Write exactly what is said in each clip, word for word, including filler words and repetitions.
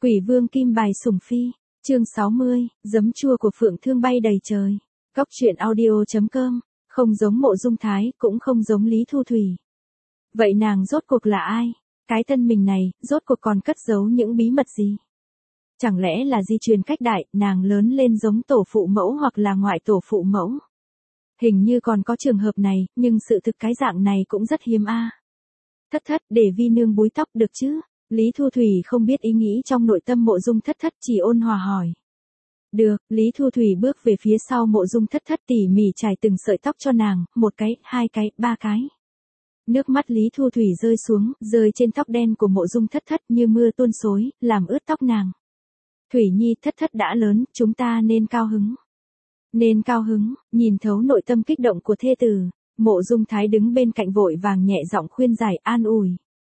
Quỷ vương kim bài sủng phi, chương sáu mươi, giấm chua của Phượng Thương bay đầy trời. Cóc truyện audio chấm com, không giống Mộ Dung Thái, cũng không giống Lý Thu Thủy. Vậy nàng rốt cuộc là ai? Cái thân mình này, rốt cuộc còn cất giấu những bí mật gì? Chẳng lẽ là di truyền cách đại, nàng lớn lên giống tổ phụ mẫu hoặc là ngoại tổ phụ mẫu? Hình như còn có trường hợp này, nhưng sự thực cái dạng này cũng rất hiếm a. Thất thất, để vi nương búi tóc được chứ? Lý Thu Thủy không biết ý nghĩ trong nội tâm Mộ Dung Thất Thất, chỉ ôn hòa hỏi. Được, Lý Thu Thủy bước về phía sau Mộ Dung Thất Thất, tỉ mỉ trải từng sợi tóc cho nàng, một cái, hai cái, ba cái. Nước mắt Lý Thu Thủy rơi xuống, rơi trên tóc đen của Mộ Dung Thất Thất như mưa tuôn xối, làm ướt tóc nàng. Thủy Nhi, Thất Thất đã lớn, chúng ta nên cao hứng. Nên cao hứng, nhìn thấu nội tâm kích động của thê tử, Mộ Dung Thái đứng bên cạnh vội vàng nhẹ giọng khuyên giải an ủi.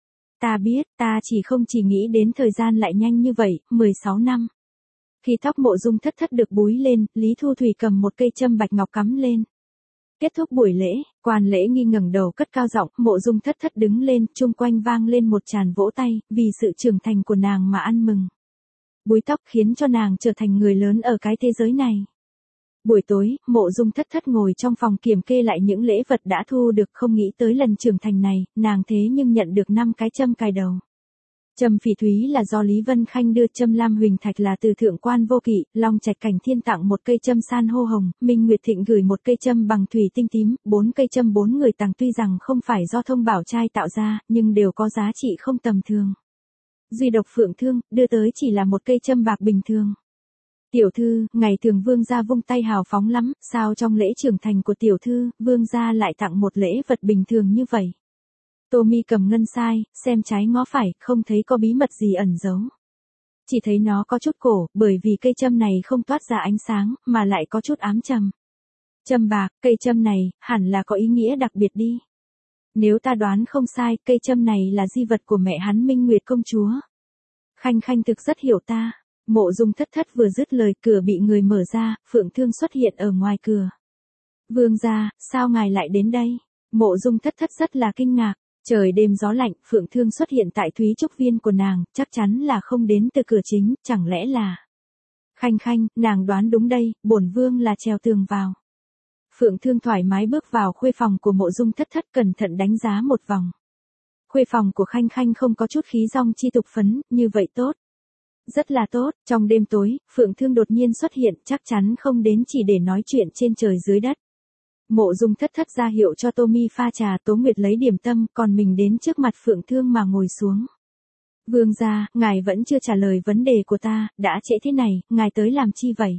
Ta biết, ta chỉ không chỉ nghĩ đến thời gian lại nhanh như vậy, mười sáu năm. Khi tóc Mộ Dung Thất Thất được búi lên, Lý Thu Thủy cầm một cây châm bạch ngọc cắm lên. Kết thúc buổi lễ, quan lễ nghi ngẩng đầu cất cao giọng, Mộ Dung Thất Thất đứng lên, chung quanh vang lên một tràng vỗ tay, vì sự trưởng thành của nàng mà ăn mừng. Búi tóc khiến cho nàng trở thành người lớn ở cái thế giới này. Buổi tối, Mộ Dung Thất Thất ngồi trong phòng kiểm kê lại những lễ vật đã thu được, không nghĩ tới lần trưởng thành này, nàng thế nhưng nhận được năm cái châm cài đầu. Châm phỉ thúy là do Lý Vân Khanh đưa, châm lam huỳnh thạch là từ thượng quan vô kỵ, Long Trạch Cảnh Thiên tặng một cây châm san hô hồng, Minh Nguyệt Thịnh gửi một cây châm bằng thủy tinh tím, bốn cây châm bốn người tặng tuy rằng không phải do Thông Bảo trai tạo ra, nhưng đều có giá trị không tầm thường. Duy độc Phượng Thương, đưa tới chỉ là một cây châm bạc bình thường. Tiểu thư, ngày thường vương gia vung tay hào phóng lắm, sao trong lễ trưởng thành của tiểu thư, vương gia lại tặng một lễ vật bình thường như vậy? Tô Mi cầm ngân sai, xem trái ngó phải, không thấy có bí mật gì ẩn giấu. Chỉ thấy nó có chút cổ, bởi vì cây châm này không toát ra ánh sáng, mà lại có chút ám trầm. Châm bạc, cây châm này, hẳn là có ý nghĩa đặc biệt đi. Nếu ta đoán không sai, cây châm này là di vật của mẹ hắn Minh Nguyệt công chúa. Khanh Khanh thực rất hiểu ta. Mộ Dung Thất Thất vừa dứt lời, cửa bị người mở ra, Phượng Thương xuất hiện ở ngoài cửa. Vương gia, sao ngài lại đến đây? Mộ Dung Thất Thất rất là kinh ngạc. Trời đêm gió lạnh, Phượng Thương xuất hiện tại Thúy Trúc Viên của nàng, chắc chắn là không đến từ cửa chính, chẳng lẽ là... Khanh Khanh, nàng đoán đúng đây, bổn vương là trèo tường vào. Phượng Thương thoải mái bước vào khuê phòng của Mộ Dung Thất Thất, cẩn thận đánh giá một vòng. Khuê phòng của Khanh Khanh không có chút khí dong chi tục phấn, như vậy tốt. Rất là tốt, trong đêm tối, Phượng Thương đột nhiên xuất hiện, chắc chắn không đến chỉ để nói chuyện trên trời dưới đất. Mộ Dung Thất Thất ra hiệu cho Tô Mi pha trà, Tố Nguyệt lấy điểm tâm, còn mình đến trước mặt Phượng Thương mà ngồi xuống. Vương gia, ngài vẫn chưa trả lời vấn đề của ta, đã trễ thế này, ngài tới làm chi vậy?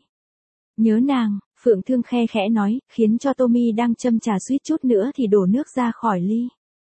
Nhớ nàng, Phượng Thương khe khẽ nói, khiến cho Tô Mi đang châm trà suýt chút nữa thì đổ nước ra khỏi ly.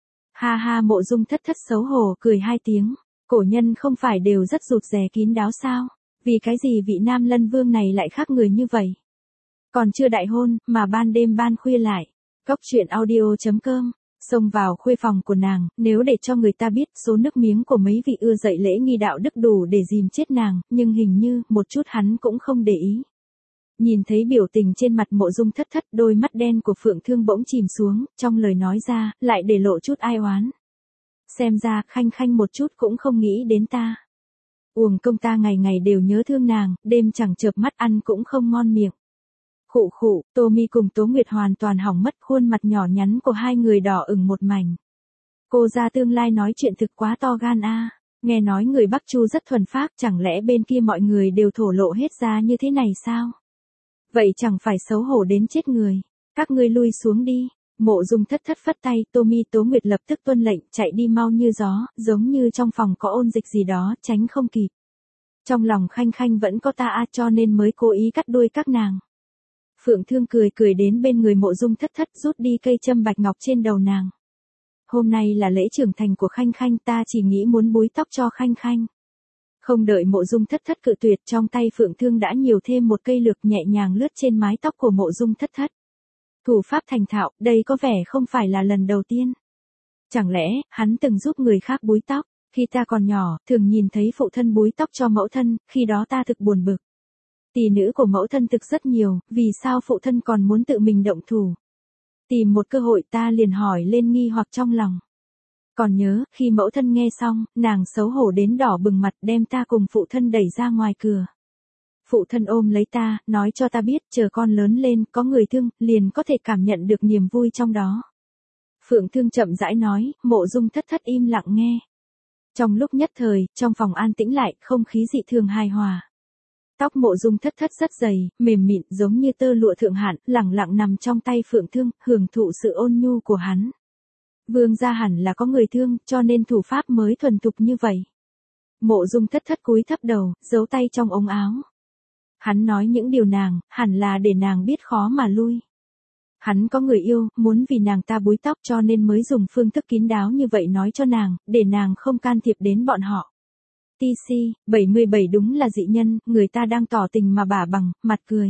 Ha ha, Mộ Dung Thất Thất xấu hổ cười hai tiếng. Cổ nhân không phải đều rất rụt rè kín đáo sao? Vì cái gì vị Nam Lân Vương này lại khác người như vậy? Còn chưa đại hôn, mà ban đêm ban khuya lại. Cóc truyện audio chấm com, xông vào khuê phòng của nàng, nếu để cho người ta biết số nước miếng của mấy vị ưa dạy lễ nghi đạo đức đủ để dìm chết nàng, nhưng hình như, một chút hắn cũng không để ý. Nhìn thấy biểu tình trên mặt Mộ Dung Thất Thất, đôi mắt đen của Phượng Thương bỗng chìm xuống, trong lời nói ra, lại để lộ chút ai oán. Xem ra, Khanh Khanh một chút cũng không nghĩ đến ta. Uổng công ta ngày ngày đều nhớ thương nàng, đêm chẳng chợp mắt ăn cũng không ngon miệng. Khụ khụ, Tô Mi cùng Tố Nguyệt hoàn toàn hỏng mất, khuôn mặt nhỏ nhắn của hai người đỏ ửng một mảnh. Cô gia tương lai nói chuyện thực quá to gan a. Nghe nói người Bắc Chu rất thuần phác, chẳng lẽ bên kia mọi người đều thổ lộ hết ra như thế này sao? Vậy chẳng phải xấu hổ đến chết người. Các ngươi lui xuống đi. Mộ Dung Thất Thất phất tay, Tô Mi Tố Nguyệt lập tức tuân lệnh, chạy đi mau như gió, giống như trong phòng có ôn dịch gì đó, tránh không kịp. Trong lòng Khanh Khanh vẫn có ta a, cho nên mới cố ý cắt đuôi các nàng. Phượng Thương cười cười đến bên người Mộ Dung Thất Thất, rút đi cây châm bạch ngọc trên đầu nàng. Hôm nay là lễ trưởng thành của Khanh Khanh, ta chỉ nghĩ muốn búi tóc cho Khanh Khanh. Không đợi Mộ Dung Thất Thất cự tuyệt, trong tay Phượng Thương đã nhiều thêm một cây lược, nhẹ nhàng lướt trên mái tóc của Mộ Dung Thất Thất. Thủ pháp thành thạo, đây có vẻ không phải là lần đầu tiên. Chẳng lẽ, hắn từng giúp người khác búi tóc? Khi ta còn nhỏ, thường nhìn thấy phụ thân búi tóc cho mẫu thân, khi đó ta thực buồn bực. Tỷ nữ của mẫu thân thực rất nhiều, vì sao phụ thân còn muốn tự mình động thủ? Tìm một cơ hội ta liền hỏi lên nghi hoặc trong lòng. Còn nhớ, khi mẫu thân nghe xong, nàng xấu hổ đến đỏ bừng mặt đem ta cùng phụ thân đẩy ra ngoài cửa. Phụ thân ôm lấy ta, nói cho ta biết, chờ con lớn lên, có người thương, liền có thể cảm nhận được niềm vui trong đó. Phượng Thương chậm rãi nói, Mộ Dung Thất Thất im lặng nghe. Trong lúc nhất thời, trong phòng an tĩnh lại, không khí dị thường hài hòa. Tóc Mộ Dung Thất Thất rất dày, mềm mịn giống như tơ lụa thượng hạng, lẳng lặng nằm trong tay Phượng Thương, hưởng thụ sự ôn nhu của hắn. Vương gia hẳn là có người thương, cho nên thủ pháp mới thuần thục như vậy. Mộ Dung Thất Thất cúi thấp đầu, giấu tay trong ống áo. Hắn nói những điều nàng, hẳn là để nàng biết khó mà lui. Hắn có người yêu, muốn vì nàng ta búi tóc cho nên mới dùng phương thức kín đáo như vậy nói cho nàng, để nàng không can thiệp đến bọn họ. tê xê, bảy mươi bảy đúng là dị nhân, người ta đang tỏ tình mà bả bằng, mặt cười.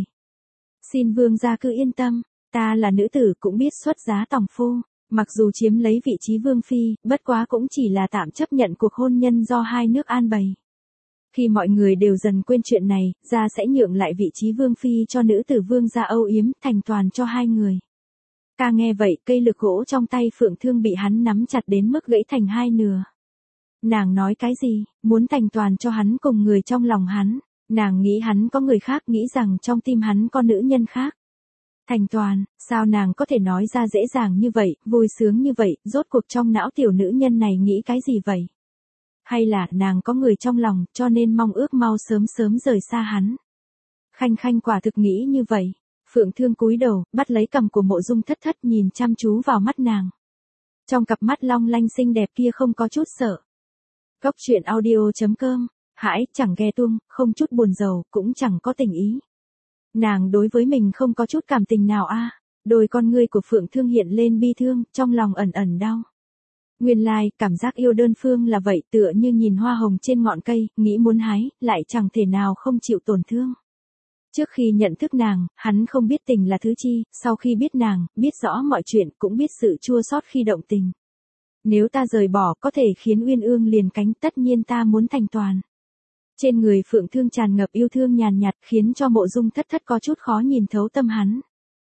Xin vương gia cứ yên tâm, ta là nữ tử cũng biết xuất giá tòng phu, mặc dù chiếm lấy vị trí vương phi, bất quá cũng chỉ là tạm chấp nhận cuộc hôn nhân do hai nước an bày. Khi mọi người đều dần quên chuyện này, gia sẽ nhượng lại vị trí vương phi cho nữ tử vương gia âu yếm, thành toàn cho hai người. Ca nghe vậy, cây lược gỗ trong tay Phượng Thương bị hắn nắm chặt đến mức gãy thành hai nửa. Nàng nói cái gì, muốn thành toàn cho hắn cùng người trong lòng hắn, nàng nghĩ hắn có người khác, nghĩ rằng trong tim hắn có nữ nhân khác. Thành toàn, sao nàng có thể nói ra dễ dàng như vậy, vui sướng như vậy, rốt cuộc trong não tiểu nữ nhân này nghĩ cái gì vậy? Hay là nàng có người trong lòng, cho nên mong ước mau sớm sớm rời xa hắn? Khanh Khanh quả thực nghĩ như vậy. Phượng Thương cúi đầu, bắt lấy cằm của Mộ Dung Thất Thất nhìn chăm chú vào mắt nàng. Trong cặp mắt long lanh xinh đẹp kia không có chút sợ. Cóc truyện audio chấm com, hãi, chẳng ghe tung, không chút buồn rầu, cũng chẳng có tình ý. Nàng đối với mình không có chút cảm tình nào a. À. Đôi con ngươi của Phượng Thương hiện lên bi thương, trong lòng ẩn ẩn đau. Nguyên lai, like, cảm giác yêu đơn phương là vậy, tựa như nhìn hoa hồng trên ngọn cây, nghĩ muốn hái, lại chẳng thể nào không chịu tổn thương. Trước khi nhận thức nàng, hắn không biết tình là thứ chi, sau khi biết nàng, biết rõ mọi chuyện, cũng biết sự chua xót khi động tình. Nếu ta rời bỏ có thể khiến Uyên Ương liền cánh, tất nhiên ta muốn thành toàn. Trên người Phượng Thương tràn ngập yêu thương nhàn nhạt, khiến cho Mộ Dung Thất Thất có chút khó nhìn thấu tâm hắn.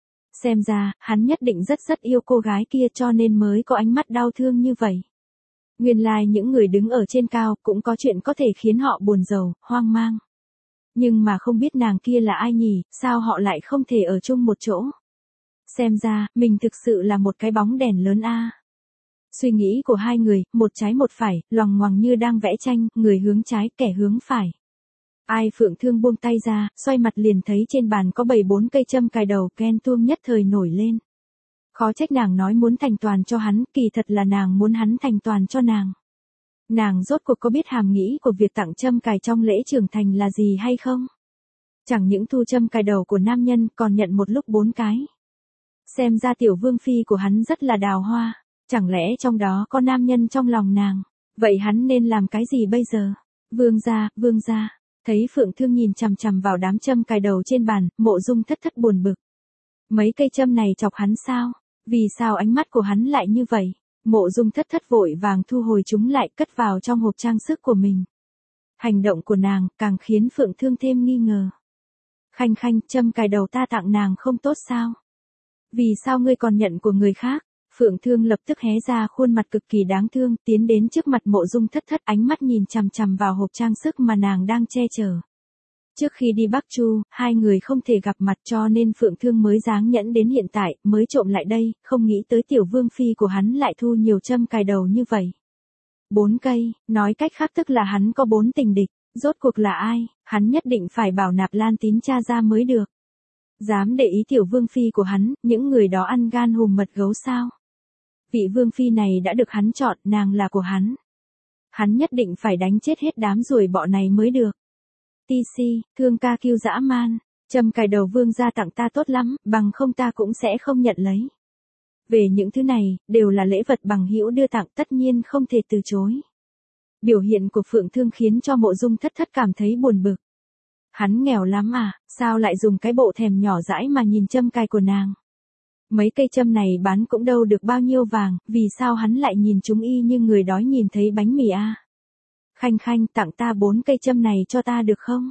Xem ra, hắn nhất định rất rất yêu cô gái kia cho nên mới có ánh mắt đau thương như vậy. Nguyên lai những người đứng ở trên cao cũng có chuyện có thể khiến họ buồn rầu, hoang mang. Nhưng mà không biết nàng kia là ai nhỉ, sao họ lại không thể ở chung một chỗ. Xem ra, mình thực sự là một cái bóng đèn lớn a. Suy nghĩ của hai người, một trái một phải, loằng ngoằng như đang vẽ tranh, người hướng trái, kẻ hướng phải. Ai Phượng Thương buông tay ra, xoay mặt liền thấy trên bàn có bầy bốn cây châm cài đầu, ghen tuông nhất thời nổi lên. Khó trách nàng nói muốn thành toàn cho hắn, kỳ thật là nàng muốn hắn thành toàn cho nàng. Nàng rốt cuộc có biết hàm nghĩ của việc tặng châm cài trong lễ trưởng thành là gì hay không? Chẳng những thu châm cài đầu của nam nhân, còn nhận một lúc bốn cái. Xem ra tiểu vương phi của hắn rất là đào hoa, chẳng lẽ trong đó có nam nhân trong lòng nàng? Vậy hắn nên làm cái gì bây giờ? Vương gia, vương gia. Thấy Phượng Thương nhìn chằm chằm vào đám châm cài đầu trên bàn, Mộ Dung Thất Thất buồn bực. Mấy cây châm này chọc hắn sao? Vì sao ánh mắt của hắn lại như vậy? Mộ Dung Thất Thất vội vàng thu hồi chúng lại, cất vào trong hộp trang sức của mình. Hành động của nàng càng khiến Phượng Thương thêm nghi ngờ. Khanh Khanh, châm cài đầu ta tặng nàng không tốt sao? Vì sao ngươi còn nhận của người khác? Phượng Thương lập tức hé ra khuôn mặt cực kỳ đáng thương, tiến đến trước mặt Mộ Dung Thất Thất, ánh mắt nhìn chằm chằm vào hộp trang sức mà nàng đang che chở. Trước khi đi Bắc Chu, hai người không thể gặp mặt cho nên Phượng Thương mới dáng nhẫn đến hiện tại, mới trộm lại đây, không nghĩ tới tiểu vương phi của hắn lại thu nhiều châm cài đầu như vậy. Bốn cây, nói cách khác tức là hắn có bốn tình địch, rốt cuộc là ai, hắn nhất định phải bảo Nạp Lan Tín tra ra mới được. Dám để ý tiểu vương phi của hắn, những người đó ăn gan hùm mật gấu sao? Vị vương phi này đã được hắn chọn, nàng là của hắn. Hắn nhất định phải đánh chết hết đám ruồi bọ này mới được. tê xê, Thương ca kiêu dã man, châm cài đầu vương gia tặng ta tốt lắm, bằng không ta cũng sẽ không nhận lấy. Về những thứ này, đều là lễ vật bằng hữu đưa tặng, tất nhiên không thể từ chối. Biểu hiện của Phượng Thương khiến cho Mộ Dung Thất Thất cảm thấy buồn bực. Hắn nghèo lắm à, sao lại dùng cái bộ thèm nhỏ dãi mà nhìn châm cài của nàng. Mấy cây châm này bán cũng đâu được bao nhiêu vàng, vì sao hắn lại nhìn chúng y như người đói nhìn thấy bánh mì a? À? Khanh Khanh, tặng ta bốn cây châm này cho ta được không?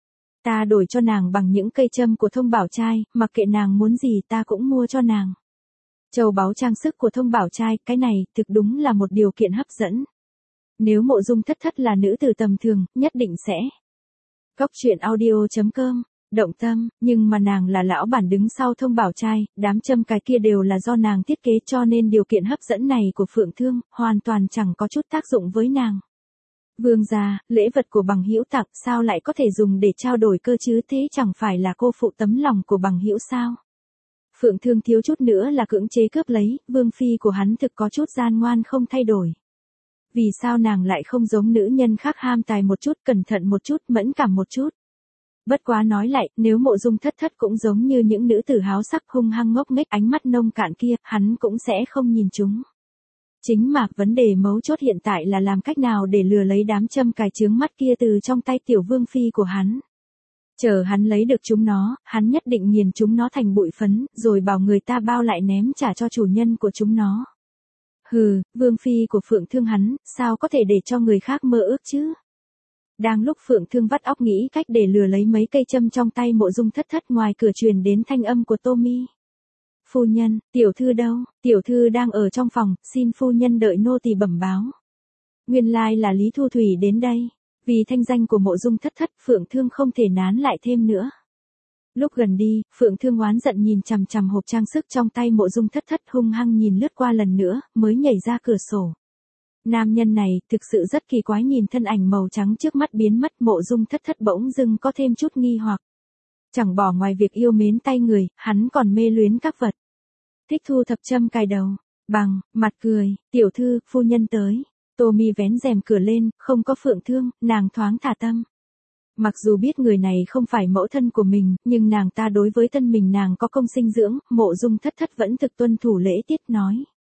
Ta đổi cho nàng bằng những cây châm của Thông Bảo trai, mặc kệ nàng muốn gì ta cũng mua cho nàng. Châu báu trang sức của Thông Bảo trai, cái này thực đúng là một điều kiện hấp dẫn. Nếu Mộ Dung Thất Thất là nữ tử tầm thường, nhất định sẽ. Góc truyện audio chấm com, động tâm, nhưng mà nàng là lão bản đứng sau Thông Bảo trai, đám châm cài kia đều là do nàng thiết kế, cho nên điều kiện hấp dẫn này của Phượng Thương, hoàn toàn chẳng có chút tác dụng với nàng. Vương gia, lễ vật của bằng hữu tặng sao lại có thể dùng để trao đổi cơ chứ, thế chẳng phải là cô phụ tấm lòng của bằng hữu sao? Phượng Thương thiếu chút nữa là cưỡng chế cướp lấy, vương phi của hắn thực có chút gian ngoan không thay đổi. Vì sao nàng lại không giống nữ nhân khác ham tài một chút, cẩn thận một chút, mẫn cảm một chút? Bất quá nói lại, nếu Mộ Dung Thất Thất cũng giống như những nữ tử háo sắc hung hăng ngốc nghếch ánh mắt nông cạn kia, hắn cũng sẽ không nhìn chúng. Chính mà vấn đề mấu chốt hiện tại là làm cách nào để lừa lấy đám châm cài chướng mắt kia từ trong tay tiểu vương phi của hắn. Chờ hắn lấy được chúng nó, hắn nhất định nghiền chúng nó thành bụi phấn, rồi bảo người ta bao lại ném trả cho chủ nhân của chúng nó. Hừ, vương phi của Phượng Thương hắn, sao có thể để cho người khác mơ ước chứ? Đang lúc Phượng Thương vắt óc nghĩ cách để lừa lấy mấy cây châm trong tay Mộ Dung Thất Thất, ngoài cửa truyền đến thanh âm của Tommy. Phu nhân, tiểu thư đâu? Tiểu thư đang ở trong phòng, xin phu nhân đợi nô tỳ bẩm báo. Nguyên lai là Lý Thu Thủy đến đây. Vì thanh danh của Mộ Dung Thất Thất, Phượng Thương không thể nán lại thêm nữa. Lúc gần đi, Phượng Thương oán giận nhìn chằm chằm hộp trang sức trong tay Mộ Dung Thất Thất, hung hăng nhìn lướt qua lần nữa, mới nhảy ra cửa sổ. Nam nhân này, thực sự rất kỳ quái, nhìn thân ảnh màu trắng trước mắt biến mất, Mộ Dung Thất Thất bỗng dưng có thêm chút nghi hoặc. Chẳng bỏ ngoài việc yêu mến tay người, hắn còn mê luyến các vật. Thích thu thập châm cài đầu, bằng, mặt cười, tiểu thư, phu nhân tới. Tommy vén rèm cửa lên, không có Phượng Thương, nàng thoáng thả tâm. Mặc dù biết người này không phải mẫu thân của mình, nhưng nàng ta đối với thân mình nàng có công sinh dưỡng, Mộ Dung Thất Thất vẫn thực tuân thủ lễ tiết nói.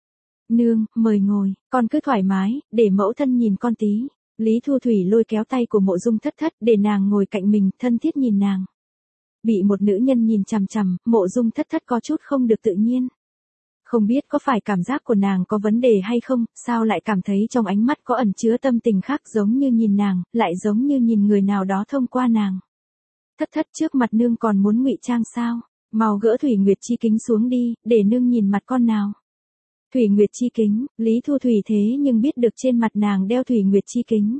Nương, mời ngồi, con cứ thoải mái, để mẫu thân nhìn con tí. Lý Thu Thủy lôi kéo tay của Mộ Dung Thất Thất để nàng ngồi cạnh mình, thân thiết nhìn nàng. Bị một nữ nhân nhìn chằm chằm, Mộ Dung Thất Thất có chút không được tự nhiên. Không biết có phải cảm giác của nàng có vấn đề hay không, sao lại cảm thấy trong ánh mắt có ẩn chứa tâm tình khác, giống như nhìn nàng, lại giống như nhìn người nào đó thông qua nàng. Thất Thất, trước mặt nương còn muốn ngụy trang sao? Mau gỡ Thủy Nguyệt chi kính xuống đi, để nương nhìn mặt con nào. Thủy Nguyệt chi kính, Lý Thu Thủy thế nhưng biết được trên mặt nàng đeo Thủy Nguyệt chi kính.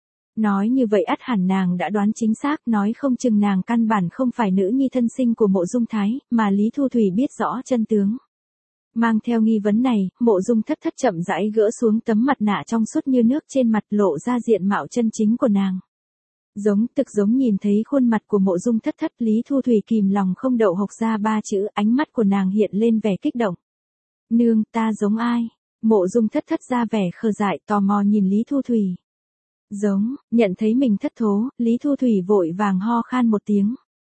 Nói như vậy ắt hẳn nàng đã đoán chính xác, nói không chừng nàng căn bản không phải nữ nhi thân sinh của Mộ Dung Thái, mà Lý Thu Thủy biết rõ chân tướng. Mang theo nghi vấn này, Mộ Dung Thất Thất chậm rãi gỡ xuống tấm mặt nạ trong suốt như nước trên mặt, lộ ra diện mạo chân chính của nàng. Giống, thực giống nhìn thấy khuôn mặt của Mộ Dung Thất Thất, Lý Thu Thủy kìm lòng không đậu hộc ra ba chữ, ánh mắt của nàng hiện lên vẻ kích động. Nương, ta giống ai? Mộ Dung Thất Thất ra vẻ khờ dại, tò mò nhìn Lý Thu Thủy. Giống, nhận thấy mình thất thố, Lý Thu Thủy vội vàng ho khan một tiếng.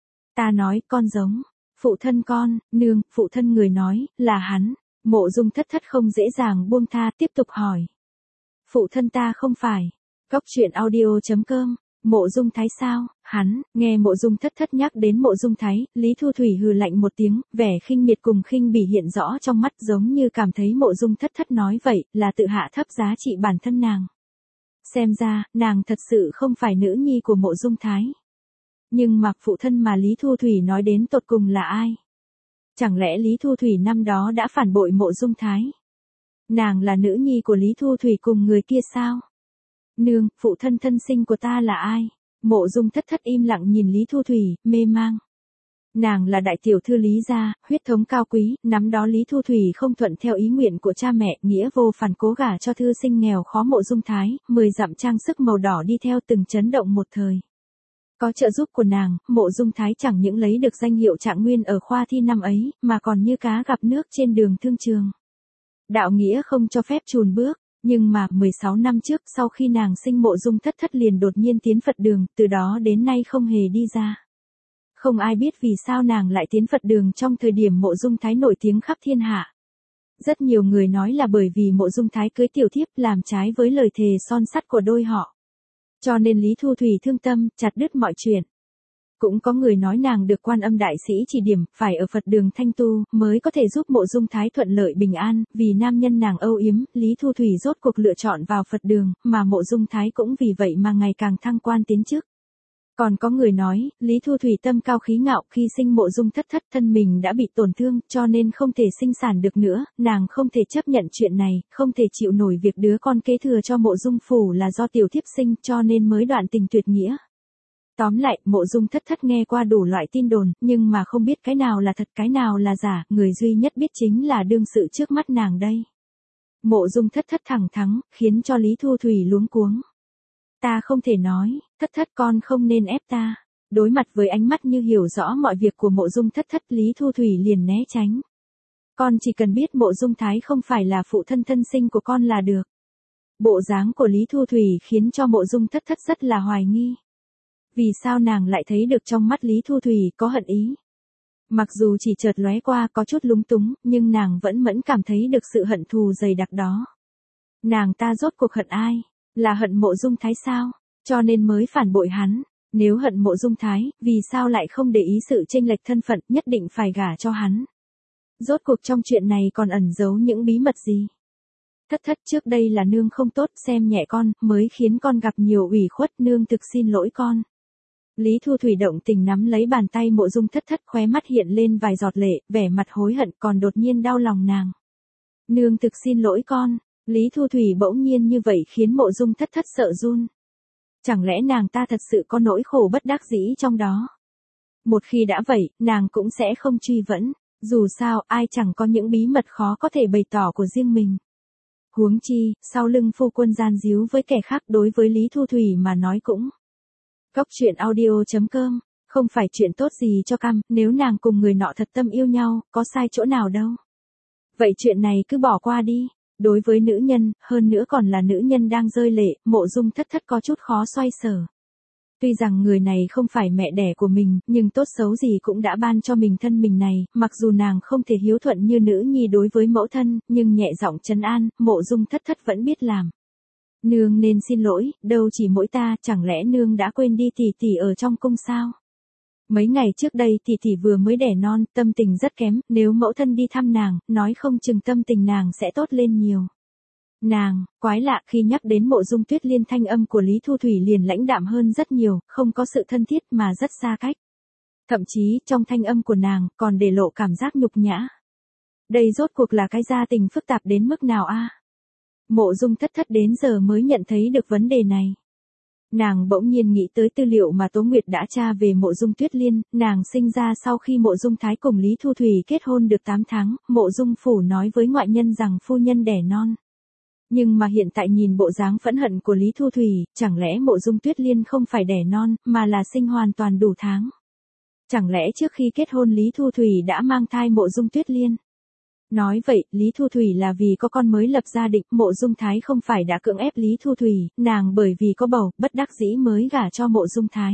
Ta nói, con giống. Phụ thân con, nương, phụ thân người nói, là hắn. Mộ Dung Thất Thất không dễ dàng buông tha, tiếp tục hỏi. Phụ thân ta không phải. Góc truyện audio chấm com, Mộ Dung Thái sao? Hắn, nghe Mộ Dung Thất Thất nhắc đến Mộ Dung Thái, Lý Thu Thủy hừ lạnh một tiếng, vẻ khinh miệt cùng khinh bỉ hiện rõ trong mắt, giống như cảm thấy Mộ Dung Thất Thất nói vậy, là tự hạ thấp giá trị bản thân nàng. Xem ra, nàng thật sự không phải nữ nhi của Mộ Dung Thái. Nhưng mà phụ thân mà Lý Thu Thủy nói đến tột cùng là ai? Chẳng lẽ Lý Thu Thủy năm đó đã phản bội Mộ Dung Thái? Nàng là nữ nhi của Lý Thu Thủy cùng người kia sao? Nương, phụ thân thân sinh của ta là ai? Mộ Dung Thất Thất im lặng nhìn Lý Thu Thủy, mê mang. Nàng là đại tiểu thư Lý gia, huyết thống cao quý, năm đó Lý Thu Thủy không thuận theo ý nguyện của cha mẹ, nghĩa vô phản cố gả cho thư sinh nghèo khó Mộ Dung Thái, mười dặm trang sức màu đỏ đi theo từng chấn động một thời. Có trợ giúp của nàng, Mộ Dung Thái chẳng những lấy được danh hiệu trạng nguyên ở khoa thi năm ấy, mà còn như cá gặp nước trên đường thương trường. Đạo nghĩa không cho phép chùn bước, nhưng mà mười sáu năm trước sau khi nàng sinh Mộ Dung Thất Thất liền đột nhiên tiến Phật đường, từ đó đến nay không hề đi ra. Không ai biết vì sao nàng lại tiến Phật đường trong thời điểm Mộ Dung Thái nổi tiếng khắp thiên hạ. Rất nhiều người nói là bởi vì Mộ Dung Thái cưới tiểu thiếp làm trái với lời thề son sắt của đôi họ. Cho nên Lý Thu Thủy thương tâm, chặt đứt mọi chuyện. Cũng có người nói nàng được Quan Âm đại sĩ chỉ điểm, phải ở Phật đường thanh tu, mới có thể giúp Mộ Dung Thái thuận lợi bình an, vì nam nhân nàng âu yếm, Lý Thu Thủy rốt cuộc lựa chọn vào Phật đường, mà Mộ Dung Thái cũng vì vậy mà ngày càng thăng quan tiến chức. Còn có người nói, Lý Thu Thủy tâm cao khí ngạo, khi sinh Mộ Dung Thất Thất thân mình đã bị tổn thương, cho nên không thể sinh sản được nữa, nàng không thể chấp nhận chuyện này, không thể chịu nổi việc đứa con kế thừa cho Mộ Dung phủ là do tiểu thiếp sinh, cho nên mới đoạn tình tuyệt nghĩa. Tóm lại, Mộ Dung Thất Thất nghe qua đủ loại tin đồn, nhưng mà không biết cái nào là thật cái nào là giả, người duy nhất biết chính là đương sự trước mắt nàng đây. Mộ Dung Thất Thất thẳng thắn, khiến cho Lý Thu Thủy luống cuống. Ta không thể nói, Thất Thất con không nên ép ta. Đối mặt với ánh mắt như hiểu rõ mọi việc của Mộ Dung Thất Thất, Lý Thu Thủy liền né tránh. Con chỉ cần biết Mộ Dung Thái không phải là phụ thân thân sinh của con là được. Bộ dáng của Lý Thu Thủy khiến cho Mộ Dung Thất Thất rất là hoài nghi. Vì sao nàng lại thấy được trong mắt Lý Thu Thủy có hận ý? Mặc dù chỉ chợt lóe qua có chút lúng túng, nhưng nàng vẫn mẫn cảm thấy được sự hận thù dày đặc đó. Nàng ta rốt cuộc hận ai? Là hận Mộ Dung Thái sao? Cho nên mới phản bội hắn. Nếu hận Mộ Dung Thái, vì sao lại không để ý sự chênh lệch thân phận, nhất định phải gả cho hắn? Rốt cuộc trong chuyện này còn ẩn giấu những bí mật gì? Thất Thất, trước đây là nương không tốt, xem nhẹ con, mới khiến con gặp nhiều ủy khuất, nương thực xin lỗi con. Lý Thu Thủy động tình nắm lấy bàn tay Mộ Dung Thất Thất, khóe mắt hiện lên vài giọt lệ, vẻ mặt hối hận, còn đột nhiên đau lòng nàng. Nương thực xin lỗi con. Lý Thu Thủy bỗng nhiên như vậy khiến Mộ Dung Thất Thất sợ run. Chẳng lẽ nàng ta thật sự có nỗi khổ bất đắc dĩ trong đó? Một khi đã vậy, nàng cũng sẽ không truy vấn. Dù sao, ai chẳng có những bí mật khó có thể bày tỏ của riêng mình. Huống chi, sau lưng phu quân gian díu với kẻ khác, đối với Lý Thu Thủy mà nói cũng. Góc truyện audio chấm com, không phải chuyện tốt gì cho cam, nếu nàng cùng người nọ thật tâm yêu nhau, có sai chỗ nào đâu. Vậy chuyện này cứ bỏ qua đi. Đối với nữ nhân, hơn nữa còn là nữ nhân đang rơi lệ, Mộ Dung Thất Thất có chút khó xoay sở. Tuy rằng người này không phải mẹ đẻ của mình, nhưng tốt xấu gì cũng đã ban cho mình thân mình này, mặc dù nàng không thể hiếu thuận như nữ nhi đối với mẫu thân, nhưng nhẹ giọng trấn an, Mộ Dung Thất Thất vẫn biết làm. Nương nên xin lỗi, đâu chỉ mỗi ta, chẳng lẽ nương đã quên đi tỷ tỷ ở trong cung sao? Mấy ngày trước đây tỷ tỷ vừa mới đẻ non, tâm tình rất kém, nếu mẫu thân đi thăm nàng, nói không chừng tâm tình nàng sẽ tốt lên nhiều. Nàng, quái lạ, khi nhắc đến Mộ Dung Tuyết Liên, thanh âm của Lý Thu Thủy liền lãnh đạm hơn rất nhiều, không có sự thân thiết mà rất xa cách. Thậm chí, trong thanh âm của nàng, còn để lộ cảm giác nhục nhã. Đây rốt cuộc là cái gia tình phức tạp đến mức nào a? Mộ Dung Thất Thất đến giờ mới nhận thấy được vấn đề này. Nàng bỗng nhiên nghĩ tới tư liệu mà Tố Nguyệt đã tra về Mộ Dung Tuyết Liên, nàng sinh ra sau khi Mộ Dung Thái cùng Lý Thu Thủy kết hôn được tám tháng, Mộ Dung phủ nói với ngoại nhân rằng phu nhân đẻ non. Nhưng mà hiện tại nhìn bộ dáng phẫn hận của Lý Thu Thủy, chẳng lẽ Mộ Dung Tuyết Liên không phải đẻ non, mà là sinh hoàn toàn đủ tháng? Chẳng lẽ trước khi kết hôn Lý Thu Thủy đã mang thai Mộ Dung Tuyết Liên? Nói vậy, Lý Thu Thủy là vì có con mới lập gia đình, Mộ Dung Thái không phải đã cưỡng ép Lý Thu Thủy, nàng bởi vì có bầu, bất đắc dĩ mới gả cho Mộ Dung Thái.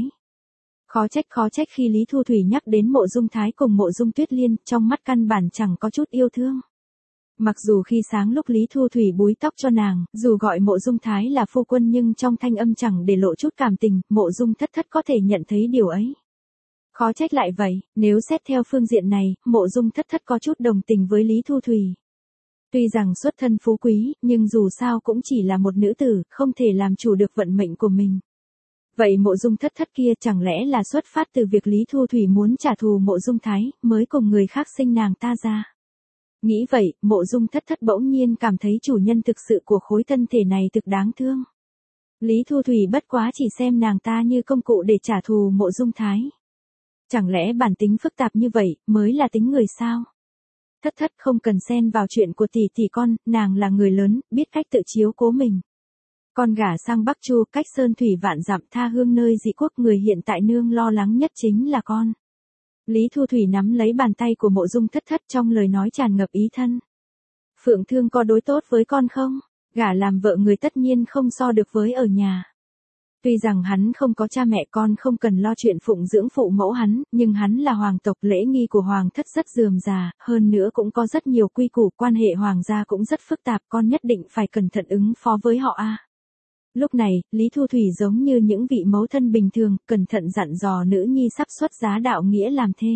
Khó trách khó trách khi Lý Thu Thủy nhắc đến Mộ Dung Thái cùng Mộ Dung Tuyết Liên, trong mắt căn bản chẳng có chút yêu thương. Mặc dù khi sáng lúc Lý Thu Thủy búi tóc cho nàng, dù gọi Mộ Dung Thái là phu quân nhưng trong thanh âm chẳng để lộ chút cảm tình, Mộ Dung Thất Thất có thể nhận thấy điều ấy. Khó trách lại vậy, nếu xét theo phương diện này, Mộ Dung Thất Thất có chút đồng tình với Lý Thu Thủy. Tuy rằng xuất thân phú quý, nhưng dù sao cũng chỉ là một nữ tử, không thể làm chủ được vận mệnh của mình. Vậy Mộ Dung Thất Thất kia chẳng lẽ là xuất phát từ việc Lý Thu Thủy muốn trả thù Mộ Dung Thái, mới cùng người khác sinh nàng ta ra. Nghĩ vậy, Mộ Dung Thất Thất bỗng nhiên cảm thấy chủ nhân thực sự của khối thân thể này thực đáng thương. Lý Thu Thủy bất quá chỉ xem nàng ta như công cụ để trả thù Mộ Dung Thái. Chẳng lẽ bản tính phức tạp như vậy, mới là tính người sao? Thất Thất không cần xen vào chuyện của tỷ tỷ con, nàng là người lớn, biết cách tự chiếu cố mình. Con gả sang Bắc Chu, cách sơn thủy vạn dặm, tha hương nơi dị quốc, người hiện tại nương lo lắng nhất chính là con. Lý Thu Thủy nắm lấy bàn tay của Mộ Dung Thất Thất, trong lời nói tràn ngập ý thân. Phượng Thương có đối tốt với con không? Gả làm vợ người tất nhiên không so được với ở nhà. Tuy rằng hắn không có cha mẹ, con không cần lo chuyện phụng dưỡng phụ mẫu hắn, nhưng hắn là hoàng tộc, lễ nghi của hoàng thất rất rườm rà, hơn nữa cũng có rất nhiều quy củ, quan hệ hoàng gia cũng rất phức tạp, con nhất định phải cẩn thận ứng phó với họ a. Lúc này, Lý Thu Thủy giống như những vị mẫu thân bình thường, cẩn thận dặn dò nữ nhi sắp xuất giá đạo nghĩa làm thê.